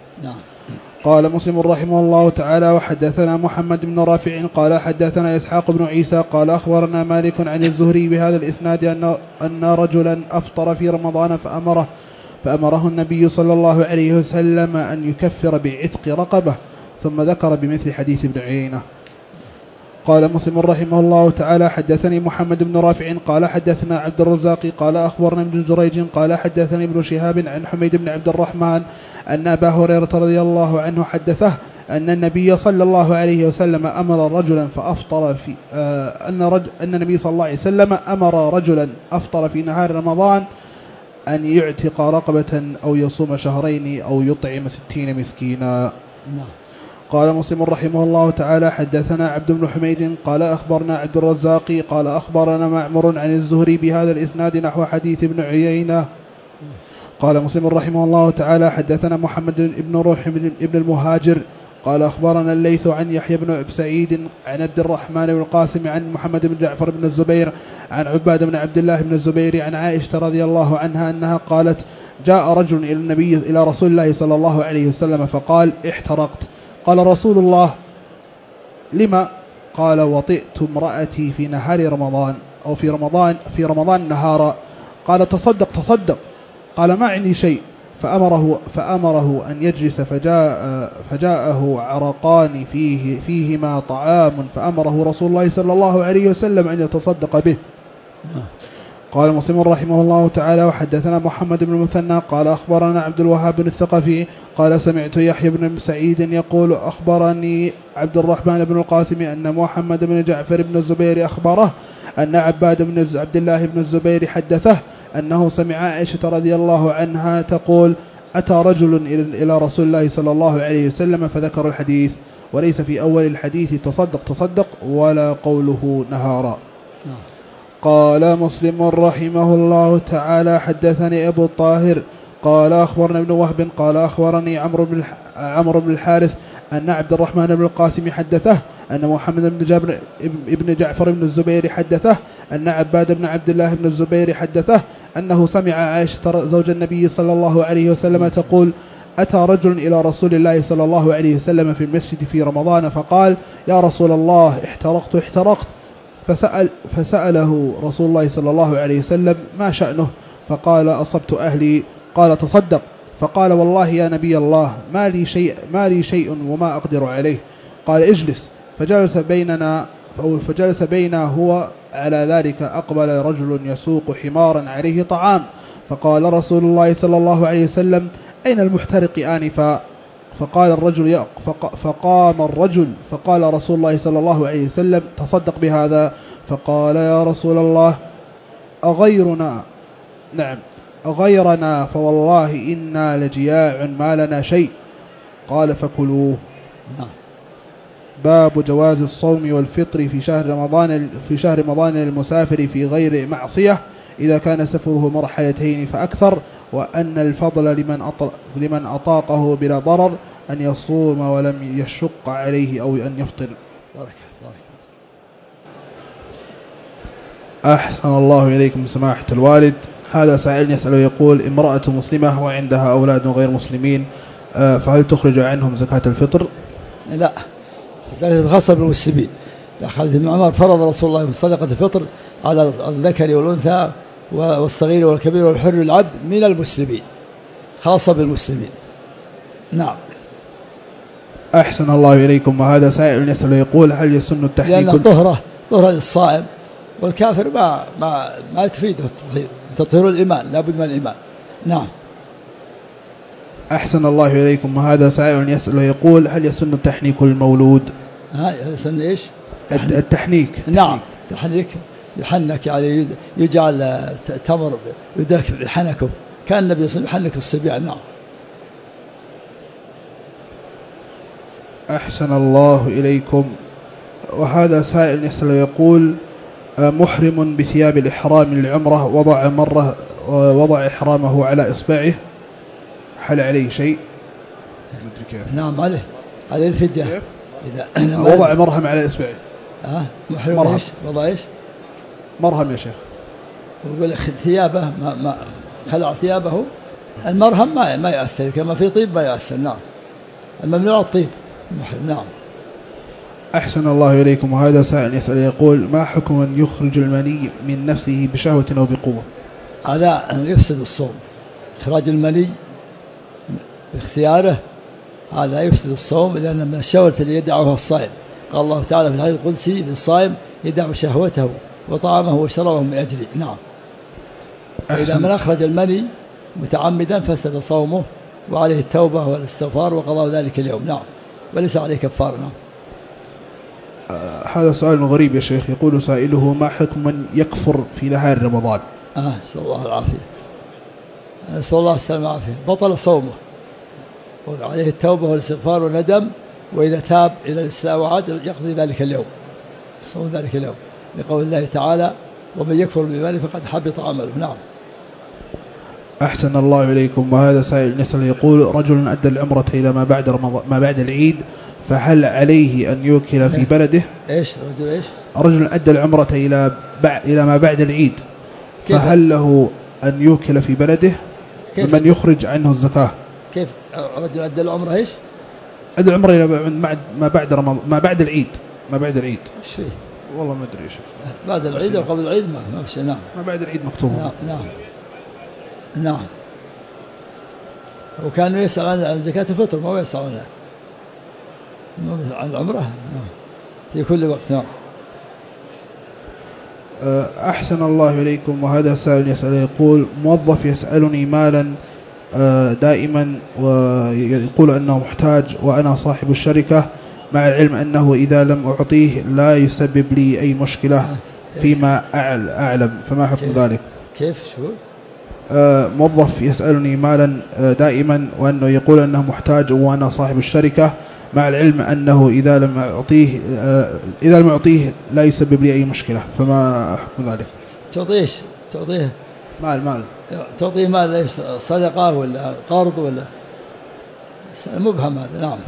قال مسلم رحمه الله تعالى وحدثنا محمد بن رافع قال حدثنا إسحاق بن عيسى قال أخبرنا مالك عن الزهري بهذا الإسناد أن رجلا أفطر في رمضان فأمره النبي صلى الله عليه وسلم أن يكفر بعتق رقبة ثم ذكر بمثل حديث ابن عيينة. قال مسلم رحمه الله تعالى حدثني محمد بن رافع قال حدثنا عبد الرزاق قال أخبرنا ابن جريج قال حدثني ابن شهاب عن حميد بن عبد الرحمن أن أبا هريرة رضي الله عنه حدثه أن النبي صلى الله عليه وسلم أمر رجلا فأفطر في أن النبي صلى الله عليه وسلم أمر رجلا أفطر في نهار رمضان أن يعتق رقبة أو يصوم شهرين أو يطعم 60 مسكينا. قال مسلم رحمه الله تعالى حدثنا عبد بن حميد قال أخبرنا عبد الرزاق قال أخبرنا معمر عن الزهري بهذا الإسناد نحو حديث ابن عيينة. قال مسلم رحمه الله تعالى حدثنا محمد بن روح بن المهاجر قال أخبرنا الليث عن يحيى بن سعيد عن عبد الرحمن بن القاسم عن محمد بن جعفر بن الزبير عن عباد بن عبد الله بن الزبير عن عائشة رضي الله عنها أنها قالت جاء رجل إلى رسول الله صلى الله عليه وسلم فقال احترقت. قال رسول الله لما؟ قال وطئت امرأتي في نهار رمضان أو في رمضان نهارا. قال تصدق. قال ما عندي شيء. فأمره أن يجلس فجاءه عرقان فيهما طعام فأمره رسول الله صلى الله عليه وسلم أن يتصدق به. قال مسلم رحمه الله تعالى وحدثنا محمد بن المثنى قال أخبرنا عبد الوهاب بن الثقفي قال سمعت يحيى بن سعيد يقول أخبرني عبد الرحمن بن القاسم أن محمد بن جعفر بن الزبير أخبره أن عباد بن عبد الله بن الزبير حدثه أنه سمع عائشة رضي الله عنها تقول أتى رجل إلى رسول الله صلى الله عليه وسلم فذكر الحديث وليس في أول الحديث تصدق ولا قوله نهارا. قال مسلم رحمه الله تعالى حدثني أبو الطاهر قال أخبرنا ابن وهب قال أخبرني عمرو بن الحارث أن عبد الرحمن بن القاسم حدثه أن محمد بن جعفر بن الزبير حدثه أن عباد بن عبد الله بن الزبير حدثه أنه سمع عائشة زوج النبي صلى الله عليه وسلم تقول: أتى رجل إلى رسول الله صلى الله عليه وسلم في المسجد في رمضان فقال: يا رسول الله احترقت. فسأله رسول الله صلى الله عليه وسلم: ما شأنه؟ فقال: أصبت أهلي. قال: تصدق. فقال: والله يا نبي الله ما لي شيء وما أقدر عليه. قال: اجلس. فجلس بينا هو على ذلك أقبل رجل يسوق حمارا عليه طعام، فقال رسول الله صلى الله عليه وسلم: أين المحترق آنفا؟ فقام الرجل فقال رسول الله صلى الله عليه وسلم: تصدق بهذا. فقال: يا رسول الله أغيرنا فوالله إنا لجياع ما لنا شيء. قال: فكلوه. باب جواز الصوم والفطر في شهر رمضان للمسافر في غير معصية إذا كان سفره مرحلتين فأكثر، وأن الفضل لمن أطاقه بلا ضرر أن يصوم ولم يشق عليه أو أن يفطر. أحسن الله إليكم سماحة الوالد. هذا سائل يسأل يقول: امرأة مسلمة وعندها أولاد غير مسلمين، فهل تخرج عنهم زكاة الفطر؟ لا، زكاة خاصة بالمسلمين. خالد بن عمر فرض رسول الله صدقة الفطر على الذكر والأنثى والصغير والكبير والحر والعبد من المسلمين، خاصة بالمسلمين. نعم. أحسن الله إليكم. وهذا سائل يسأل يقول: هل يسن التحنيك؟ لأن طهرة للصائم، والكافر ما تفيده التطهير، تطهير الإيمان، لا بد من الإيمان. نعم. أحسن الله إليكم. وهذا سائل يسأل يقول: هل يسن التحنيك المولود؟ يسن إيش؟ التحنيك. نعم، تحنيك يحنك، يعني يجعل تمر يدرك حنكه، كان النبي يصل يحنك الصبيان. نعم. أحسن الله إليكم. وهذا سائل يسأل يقول: محرم بثياب الإحرام للعمرة وضع إحرامه على إصبعه، هل عليه شيء؟ نعم، عليه الفدية. إذا وضع مرهم على إصبعه. محرم مرهم. إيش وضع إيش؟ مرهم يا شيخ. ويقول ثيابه ما خلع ثيابه، المرهم ما يأثر، كما في طيب ما يأثر. نعم، الممنوع الطيب. نعم. أحسن الله إليكم. وهذا سائل يسأل يقول: ما حكم من يخرج المني من نفسه بشهوة أو بقوة؟ هذا يفسد الصوم. إخراج المني باختياره هذا يفسد الصوم، لأن من الشهوة اللي يدعوها الصائم. قال الله تعالى في الحديث القدسي: للصائم يدع شهوته وطعامه وشرابه من أجلي. نعم. إذا من أخرج المني متعمدا فسد صومه، وعليه التوبة والاستغفار وقضاء ذلك اليوم. نعم، وليس عليه كفارة. نعم. هذا سؤال غريب يا شيخ. يقول سائله: ما حكم من يكفر في نهار رمضان؟ نسأل الله العافية. نسأل الله السلامة والعافية. بطل صومه، وعليه التوبة والاستغفار والندم، وإذا تاب إلى الإسلام وعاد يقضي ذلك اليوم، صوم ذلك اليوم، لقول الله تعالى: ومن يكفر بالإيمان فقد حبط عمله. نعم. أحسن الله إليكم. وهذا سائل يسأل يقول: رجل أدى العمرة إلى ما بعد العيد، فهل عليه أن يوكل في بلده؟ رجل أدى العمرة إلى ما بعد العيد، فهل له أن يوكل في بلده من يخرج عنه الزكاة؟ كيف رجل أدى العمرة إيش؟ أدى العمرة إلى ما بعد العيد. إيش فيه؟ والله ما أدري إيش. بعد العيد وقبل العيد ما في شيء. نعم. ما بعد العيد مكتوب. نعم. وكانوا يسأل عن زكاة الفطر، ما يسألون عن العمرة. نعم. في كل وقت. نعم. أحسن الله إليكم. وهذا سائل يسأل يقول: موظف يسألني مالا دائما ويقول أنه محتاج، وأنا صاحب الشركة، مع العلم أنه إذا لم أعطيه لا يسبب لي أي مشكلة فيما أعلم، فما حكم ذلك؟ كيف شو؟ موظف يسألني مالا دائما وأنه يقول أنه محتاج وأنا صاحب الشركة، مع العلم أنه إذا لم أعطيه لا يسبب لي أي مشكلة، فما حكم ذلك؟ تعطيه مال تعطيه مال، ليس صدقة ولا قرض ولا مبهم هذا. نعم.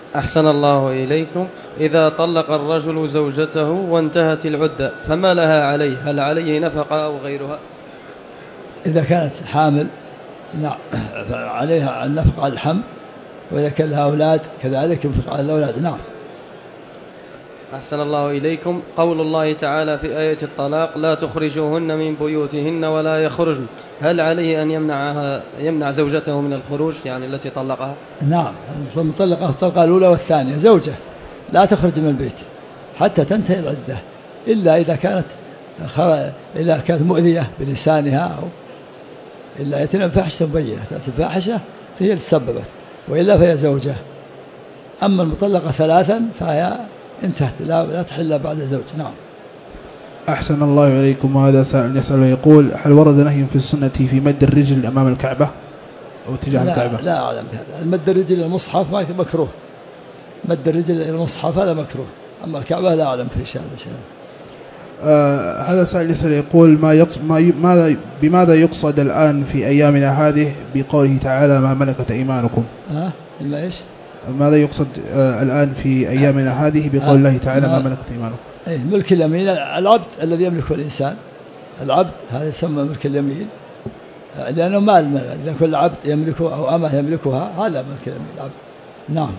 أحسن الله إليكم. إذا طلق الرجل زوجته وانتهت العدة فما لها عليه؟ هل عليه نفقة أو غيرها؟ إذا كانت حامل نعم عليها النفقة على الحمل، وإذا كان لها أولاد كذلك ينفق على الأولاد. نعم. أحسن الله إليكم. قول الله تعالى في آية الطلاق: لا تخرجوهن من بيوتهن ولا يخرجن، هل عليه أن يمنع زوجته من الخروج، يعني التي طلقها؟ نعم، المطلقة الطلقة الأولى والثانية زوجة لا تخرج من البيت حتى تنتهي العدة، إلا إذا كانت مؤذية بلسانها أو إلا يتم الفاحشة مبينة، تأتي الفاحشة فهي اللي تسببت، وإلا فهي زوجة. أما المطلقة ثلاثا فهي انتهت، لا تحل بعد زوج. نعم. أحسن الله إليكم. وهذا سائل يسأل يقول: هل ورد نهي في السنة في مد الرجل أمام الكعبة أو اتجاه الكعبة؟ لا أعلم بهذا. مد الرجل المصحف مكروه، مد الرجل المصحف هذا مكروه، أما الكعبة لا أعلم في شيء. هذا سائل يسأل يقول: بماذا يقصد الآن في أيامنا هذه بقوله تعالى ما ملكت أيمانكم؟ ماذا يقصد الآن في أيامنا هذه بقول الله تعالى ما ملكت أيمانكم؟ ملك اليمين العبد الذي يملكه الإنسان، العبد هذا يسمى ملك اليمين، لأنه مال. إذا كل عبد يملكه أو أمة يملكها هذا ملك اليمين العبد. نعم.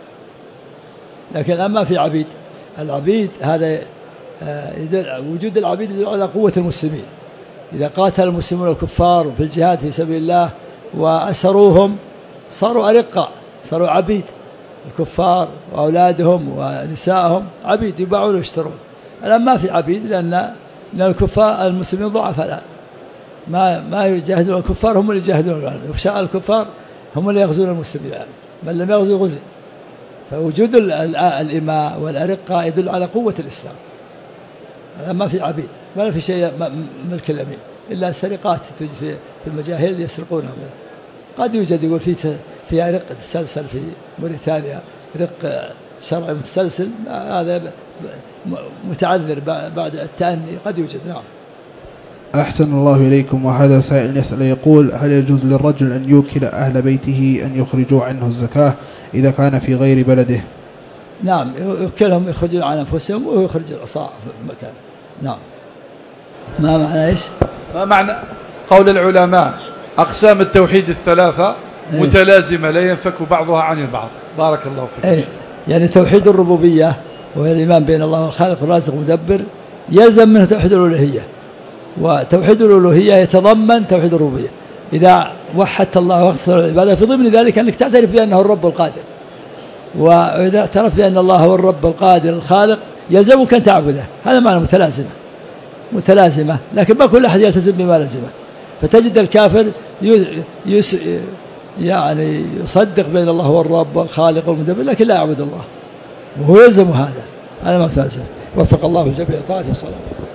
لكن أما في عبيد، العبيد هذا وجود العبيد يدل على قوة المسلمين. إذا قاتل المسلمون الكفار في الجهاد في سبيل الله وأسروهم صاروا أرقاء، صاروا عبيد. الكفار وأولادهم ونسائهم عبيد يباعون ويشترون. الآن ما في عبيد، لأن الكفار المسلمين ضعفاء الآن، ما يجاهدون الكفار، هم اللي يجاهدون الآن. وشاء الكفار هم اللي يغزون المسلمين الآن، من لم يغزو غزو. فوجود الإماء والأرقاء يدل على قوة الإسلام. ما في عبيد، ما في شيء ملك اليمين إلا السرقات في المجاهيل يسرقونها. قد يوجد يقول في رق تسلسل في موريتانيا، رق شرعي متسلسل، هذا متعذر بعد التأني، قد يوجد. نعم. أحسن الله إليكم. وهذا سائل يسأل يقول: هل يجوز للرجل أن يوكل أهل بيته أن يخرجوا عنه الزكاة إذا كان في غير بلده؟ نعم، يوكلهم يخرجون عن أنفسهم ويخرج العصا في المكان. نعم. ما معنى إيش؟ ما معنى قول العلماء أقسام التوحيد الثلاثة متلازمة لا ينفك بعضها عن البعض؟ بارك الله فيك. يعني توحيد الربوبية وهي الإيمان بين الله والخالق والرازق والمدبر يلزم منه توحيد الألوهية، وتوحيد الألوهية يتضمن توحيد الربوبية. إذا وحدت الله واختصر العبادة في ضمن ذلك أنك تعترف بأنه الرب القادر، وإذا اعترف بأن الله هو الرب القادر الخالق يلزمك أن تعبده. هذا معنى متلازمة، لكن ما كل أحد يلتزم بما لزمه. فتجد الكافر يعني يصدق بأن الله هو الرب والخالق والمدبر، لكن لا يعبد الله، وهو يلزم هذا ما متلازم. وفق الله الجميع طاعته والصلاة.